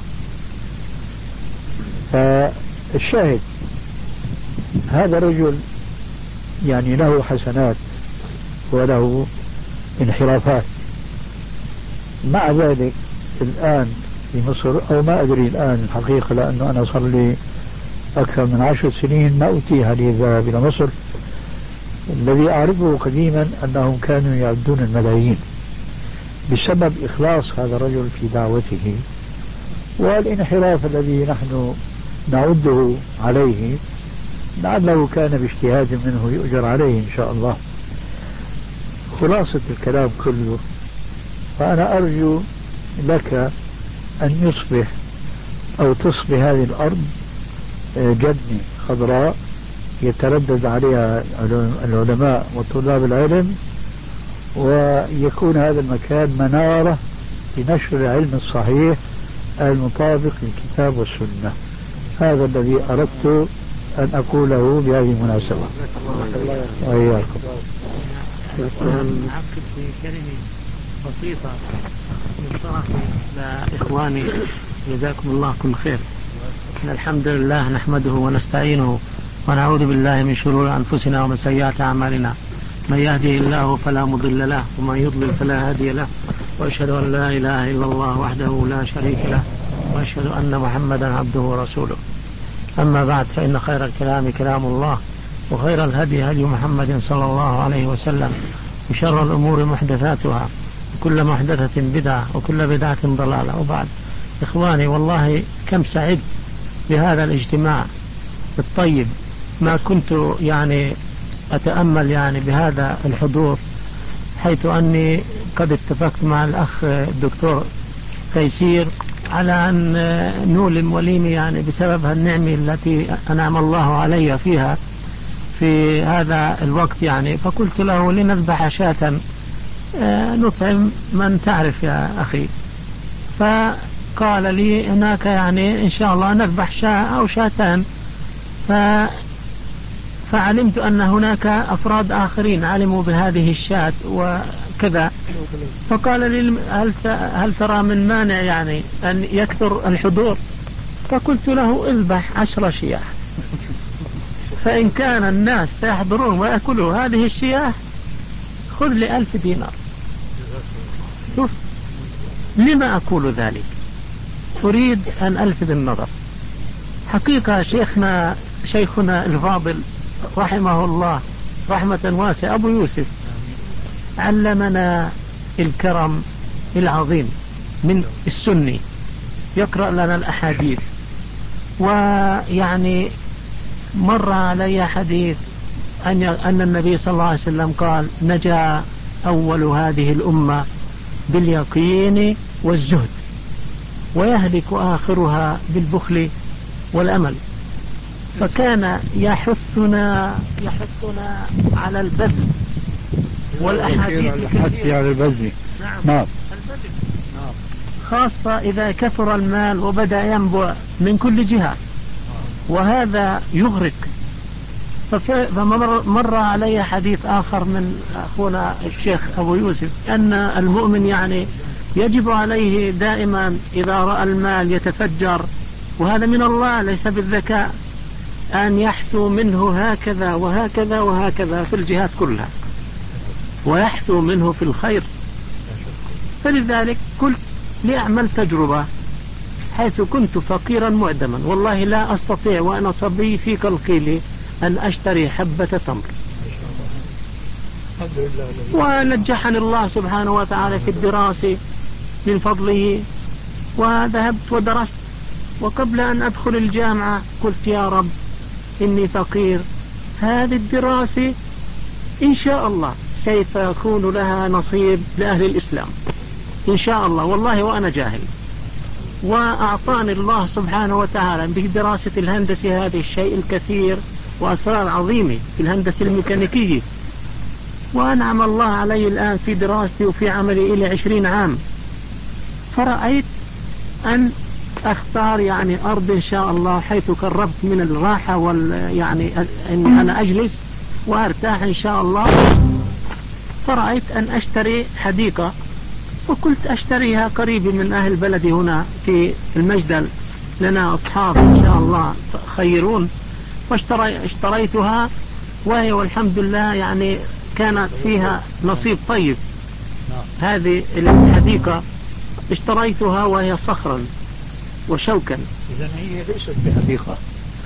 فالشاهد هذا رجل يعني له حسنات وله انحرافات. مع ذلك الآن في مصر، أو ما أدري الآن الحقيقة، لأنه أنا صار لي أكثر من 10 سنين ما أتيح لي الذهاب إلى مصر، الذي أعرفه قديما أنهم كانوا يعدون الملايين بسبب إخلاص هذا الرجل في دعوته والانحراف الذي نحن نعده عليه، لعله كان باجتهاد منه يؤجر عليه إن شاء الله. خلاصة الكلام كله، فأنا أرجو لك أن يصبح أو تصبح هذه الأرض جنة خضراء يتردد عليها العلماء وطلاب العلم، ويكون هذا المكان منارة لنشر العلم الصحيح المطابق للكتاب والسنة. هذا الذي أردت أن أقوله بهذه المناسبة. وإياكم. أعقب في كلمة بسيطة من طرفي لإخواني، جزاكم الله كل خير. الحمد لله نحمده ونستعينه ونعوذ بالله من شرور أنفسنا ومن سيئات أعمالنا، من يهده الله فلا مضل له ومن يضلل فلا هادي له، وأشهد أن لا إله إلا الله وحده لا شريك له، وأشهد أن محمدا عبده ورسوله. أما بعد، فإن خير الكلام كلام الله، وخير الهدي هدي محمد صلى الله عليه وسلم، وشر الأمور محدثاتها، وكل محدثة بدعة، وكل بدعة ضلالة. وبعد، إخواني والله كم سعدت بهذا الاجتماع الطيب، ما كنت يعني أتأمل يعني بهذا الحضور، حيث أني قد اتفقت مع الأخ الدكتور تيسير على أن نولم وليمي يعني بسبب النعمة التي أنعم الله علي فيها في هذا الوقت يعني. فقلت له لنذبح شاة نطعم من تعرف يا أخي. فقال لي هناك يعني إن شاء الله نذبح شاة أو شاتان. فعلمت أن هناك أفراد آخرين علموا بهذه الشاة وكذا. فقال لي هل ترى من مانع يعني أن يكثر الحضور؟ فقلت له اذبح 10 شياه، فإن كان الناس سيحضرون ويأكلوا هذه الشياه خذ لي 1000 دينار. شوف لما أقول ذلك؟ أريد أن ألفت النظر. حقيقة شيخنا الفاضل رحمه الله رحمة واسعة أبو يوسف علمنا الكرم العظيم من السني، يقرأ لنا الأحاديث. ويعني مر علي حديث أن النبي صلى الله عليه وسلم قال نجا أول هذه الأمة باليقين والزهد، ويهلك آخرها بالبخل والأمل. فكان يحثنا على البذل والأحاديث على البذل. نعم. خاصة إذا كثر المال وبدأ ينبع من كل جهة، وهذا يغرق. فمر علي حديث آخر من أخونا الشيخ أبو يوسف أن المؤمن يعني يجب عليه دائما إذا رأى المال يتفجر، وهذا من الله ليس بالذكاء، أن يحثو منه هكذا وهكذا وهكذا في الجهات كلها، ويحثو منه في الخير. فلذلك قلت لأعمل تجربة، حيث كنت فقيرا معدما والله لا أستطيع وأنا صبي في قلقيلي أن أشتري حبة تمر، ونجحني الله سبحانه وتعالى في الدراسة من فضله، وذهبت ودرست. وقبل أن أدخل الجامعة قلت يا رب إني فقير، هذه الدراسة إن شاء الله سيكون لها نصيب لأهل الإسلام إن شاء الله، والله وأنا جاهل. وأعطاني الله سبحانه وتعالى بدراسة الهندسة هذه الشيء الكثير وأسرار عظيمة في الهندسة الميكانيكية، وأنعم الله علي الآن في دراستي وفي عملي إلى 20 عام. فرأيت أن أختار يعني أرض إن شاء الله حيث قربت من الراحة يعني أن أنا أجلس وأرتاح إن شاء الله. فرأيت أن أشتري حديقة، وقلت أشتريها قريب من أهل بلدي هنا في المجدل، لنا أصحاب إن شاء الله خيرون. فاشتريتها، وهي والحمد لله يعني كانت فيها نصيب طيب. هذه الحديقة اشتريتها وهي صخرا وشوكا. إذن هي ليست بحديقة،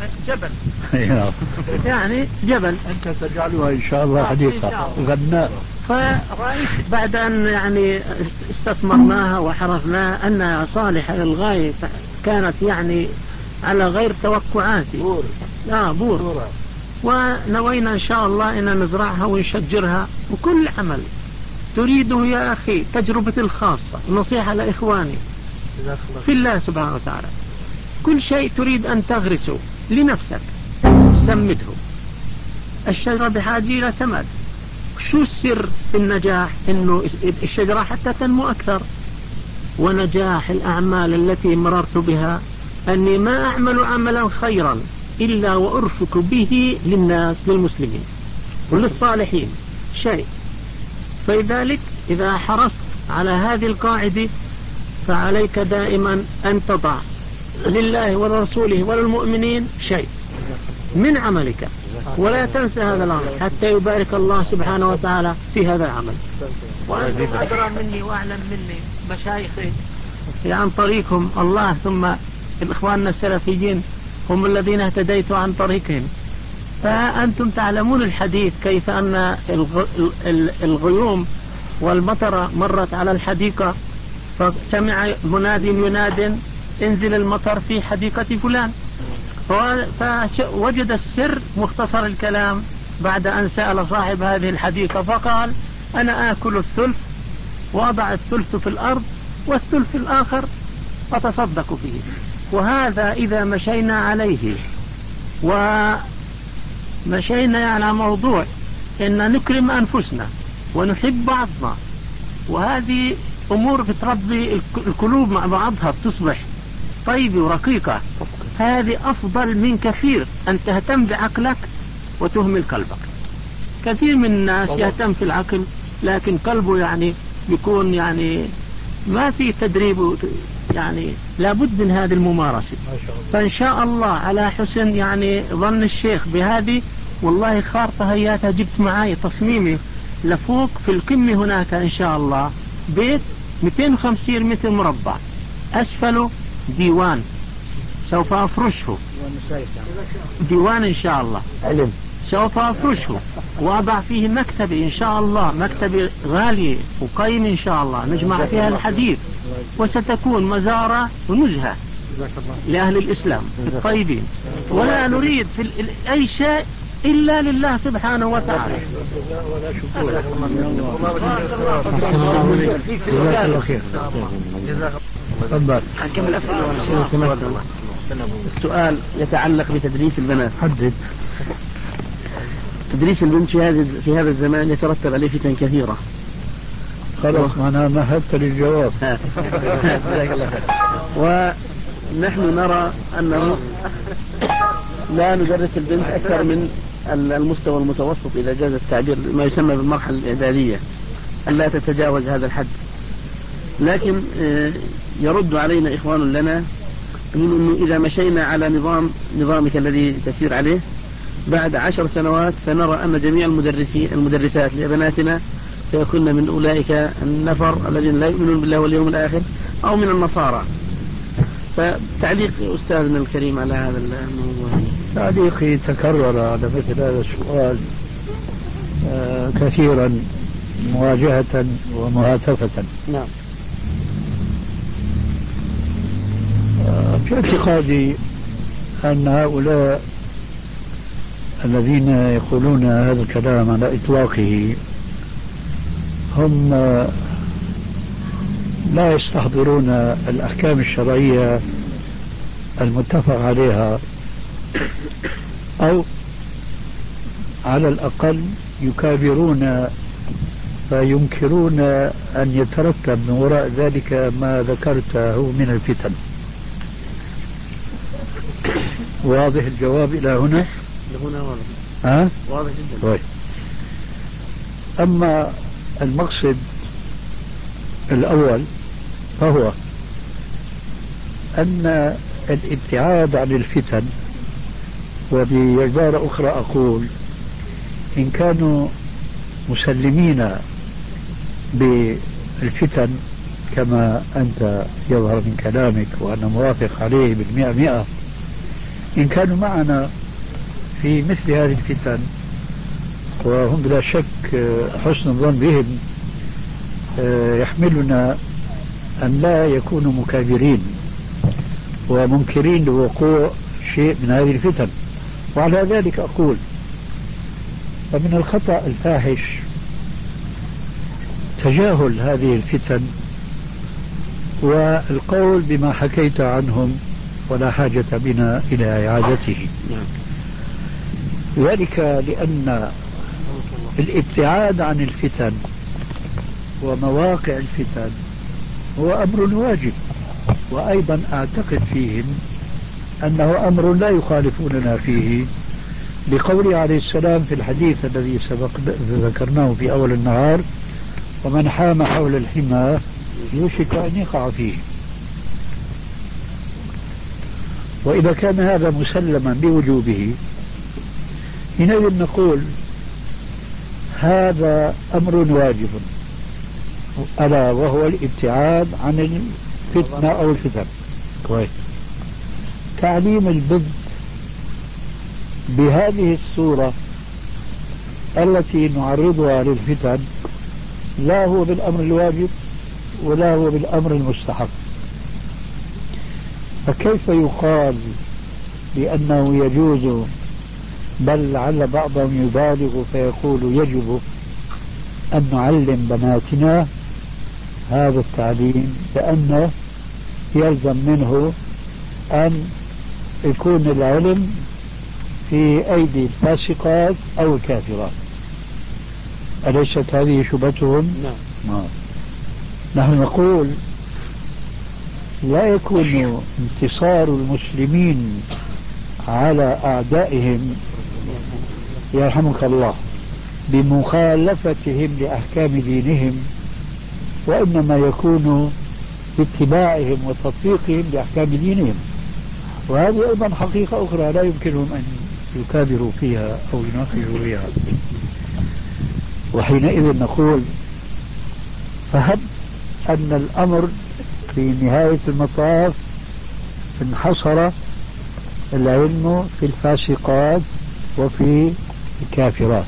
جبل نعم. يعني جبل أنت تجعلها إن شاء الله حديقة غناء. فرأيت بعد أن يعني استثمرناها وحرفناها أنها صالحة للغاية، كانت يعني على غير توقعاتي. بور. ونوينا إن شاء الله أن نزرعها ونشجرها، وكل عمل تريده يا أخي تجربتي الخاصة، نصيحة لإخواني في الله سبحانه وتعالى، كل شيء تريد أن تغرسه لنفسك سمده. الشجرة بحاجة إلى سماد. شو السر في النجاح؟ إنه الشجرة حتى تنمو أكثر. ونجاح الأعمال التي مررت بها أني ما أعمل عملا خيرا إلا وأرفق به للناس، للمسلمين وللصالحين شيء. فلذلك إذا حرصت على هذه القاعدة فعليك دائما أن تضع لله ولرسوله وللمؤمنين شيء من عملك، ولا تنسى هذا الأمر حتى يبارك الله سبحانه وتعالى في هذا العمل. وأنتم أدرى مني وأعلم مني مشايخي عن طريقهم الله، ثم الإخواننا السلفيين هم الذين اهتديتوا عن طريقهم. فأنتم تعلمون الحديث كيف أن الغيوم والمطر مرت على الحديقة، فسمع مناد يناد انزل المطر في حديقة فلان، فوجد السر مختصر الكلام بعد أن سأل صاحب هذه الحديقة فقال أنا آكل الثلث وأضع الثلث في الأرض والثلث الآخر أتصدق فيه. وهذا إذا مشينا عليه ومشينا على موضوع إن نكرم أنفسنا ونحب بعضنا، وهذه أمور بتربي القلوب مع بعضها بتصبح طيبة ورقيقة. هذه أفضل من كثير أن تهتم بعقلك وتهمل قلبك. كثير من الناس يهتم في العقل لكن قلبه يعني يكون يعني ما في تدريب، يعني لابد من هذه الممارسة. فإن شاء الله على حسن يعني ظن الشيخ بهذه، والله خارطة هياتها جبت معي تصميمي لفوق في القمة هناك إن شاء الله بيت 250 متر مربع، أسفله ديوان سوف أفرشه، ديوان إن شاء الله سوف أفرشه وأضع فيه مكتبي إن شاء الله، مكتبي غالي وقيم إن شاء الله نجمع فيها الحديث، وستكون مزارة ونزهة لأهل الإسلام الطيبين. ولا نريد في أي شيء إلا لله سبحانه وتعالى. السؤال يتعلق بتدريس البنات. حدد. تدريس البنت في هذا الزمان يترتب عليه فتن كثيرة. خلاص معناها مهدت للجواب. ونحن نرى أنه لا ندرس البنت أكثر من المستوى المتوسط إذا جاز التعبير، ما يسمى بالمرحلة الإعدادية، ألا تتجاوز هذا الحد. لكن يرد علينا إخوان لنا يقولون أنه إذا مشينا على نظامك الذي تسير عليه بعد 10 سنوات سنرى أن جميع المدرسات لبناتنا سيكون من أولئك النفر الذين لا يؤمنون بالله واليوم الآخر أو من النصارى. فتعليق أستاذنا الكريم على هذا الموضوع. تعليقي تكرر على مثل هذا السؤال كثيرا مواجهة ومهاتفة. نعم. في اعتقادي أن هؤلاء الذين يقولون هذا الكلام على إطلاقه هم لا يستحضرون الأحكام الشرعية المتفق عليها، أو على الأقل يكابرون فينكرون أن يترتب من وراء ذلك ما ذكرته من الفتن. واضح الجواب إلى هنا؟ هنا واضح. واضح جدا. طيب. أما المقصد الأول فهو أن الابتعاد عن الفتن، وبعبارة أخرى أقول إن كانوا مسلمين بالفتن كما أنت يظهر من كلامك وأنا موافق عليه 100%، إن كانوا معنا في مثل هذه الفتن، وهم بلا شك حسن الظن بهم يحملنا أن لا يكونوا مكابرين ومنكرين لوقوع شيء من هذه الفتن. وعلى ذلك أقول فمن الخطأ الفاحش تجاهل هذه الفتن والقول بما حكيت عنهم ولا حاجة بنا إلى إعادته. ذلك لأن الابتعاد عن الفتن ومواقع الفتن هو أمر واجب، وأيضا أعتقد فيهم أنه أمر لا يخالفوننا فيه، لقوله عليه السلام في الحديث الذي ذكرناه في أول النهار: ومن حام حول الحمى يوشك أن يقع فيه. وإذا كان هذا مسلما بوجوبه حينئذ نقول هذا أمر واجب، ألا وهو الابتعاد عن الفتنة أو الفتن. كويس. تعليم البنت بهذه الصورة التي نعرضها للفتن لا هو بالأمر الواجب ولا هو بالأمر المستحب، فكيف يقال بأنه يجوز، بل لعل بعضهم يبالغ فيقول يجب أن نعلم بناتنا هذا التعليم، لأنه يلزم منه أن يكون العلم في أيدي الفاسقات أو الكافرات. أليست هذه شبهتهم؟ نعم. نحن نقول لا يكون انتصار المسلمين على أعدائهم يرحمك الله بمخالفتهم لأحكام دينهم، وإنما يكون باتباعهم وتطبيقهم لأحكام دينهم. وهذه أيضا حقيقة أخرى لا يمكنهم أن يكابروا فيها أو يناقشوا فيها. وحينئذ نقول فهب أن الأمر في نهاية المطاف انحصر العلم في الفاسقات وفي الكافرات.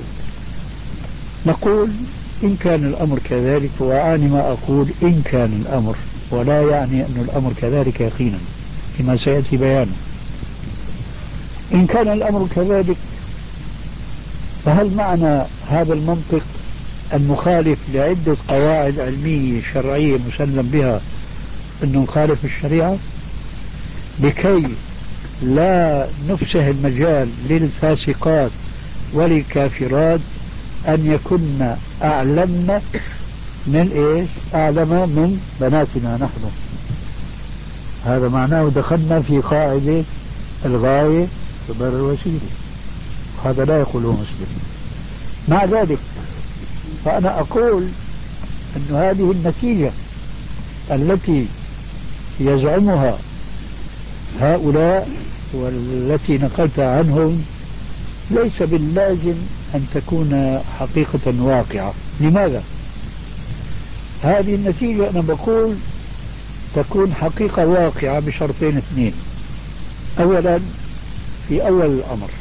نقول إن كان الأمر كذلك، وأعني ما أقول إن كان الأمر، ولا يعني أن الأمر كذلك يقينا كما سيأتي بيانه. إن كان الأمر كذلك فهل معنى هذا المنطق المخالف لعدة قواعد علمية شرعية مسلم بها أنه نخالف الشريعة لكي لا نفسح المجال للفاسقات وللكافرات أن يكن أعلمنا من إيش؟ أعلم من بناتنا نحن. هذا معناه دخلنا في قاعدة الغاية تبرر الوسيلة، هذا لا يقوله مسلم. مع ذلك فأنا أقول أن هذه النتيجة التي يزعمها هؤلاء والتي نقلت عنهم ليس باللازم أن تكون حقيقة واقعة. لماذا؟ هذه النتيجة أنا بقول تكون حقيقة واقعة بشرطين اثنين. أولا في أول الأمر،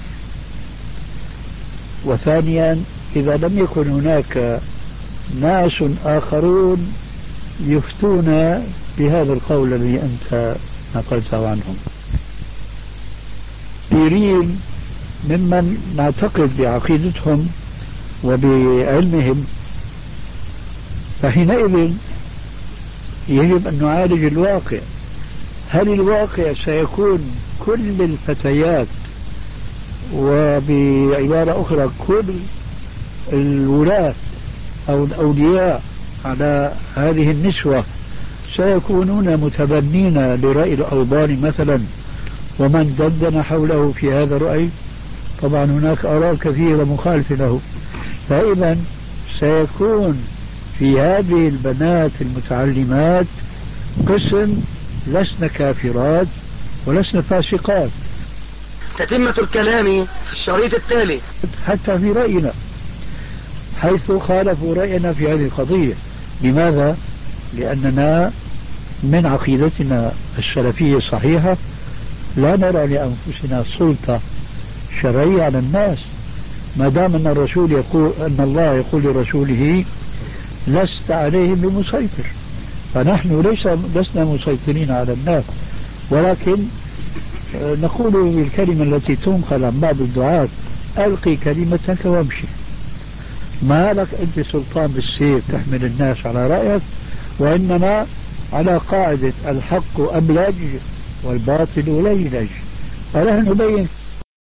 وثانيا إذا لم يكن هناك ناس آخرون يفتون بهذا القول الذي أنت نقلته عنهم، كثيرين ممن نعتقد بعقيدتهم وبعلمهم. فحينئذ يجب أن نعالج الواقع. هل الواقع سيكون كل الفتيات، وبعبارة أخرى كل الولاة أو الأولياء على هذه النسوة سيكونون متبنين لرأي الألباني مثلا ومن دندن حوله في هذا الرأي؟ طبعا هناك آراء كثيرة مخالفة له. فإذا سيكون في هذه البنات المتعلمات قسم لسن كافرات ولسن فاسقات. تتمة الكلام في الشريط التالي. حتى في رأينا حيث خالفوا رأينا في هذه القضية. لماذا؟ لأننا من عقيدتنا السلفية الصحيحة لا نرى لأنفسنا سلطة شرعية على الناس، ما دام أن الرسول يقول، أن الله يقول لرسوله لست عليهم بمسيطر، فنحن لسنا مسيطرين على الناس، ولكن نقول بالكلمة التي تنقل عن بعض الدعاة: ألقي كلمتك وامشي، ما لك أنت سلطان بالسيف تحمل الناس على رأيك، وإنما على قاعدة الحق أبلج والباطل ليلج، فنحن نبين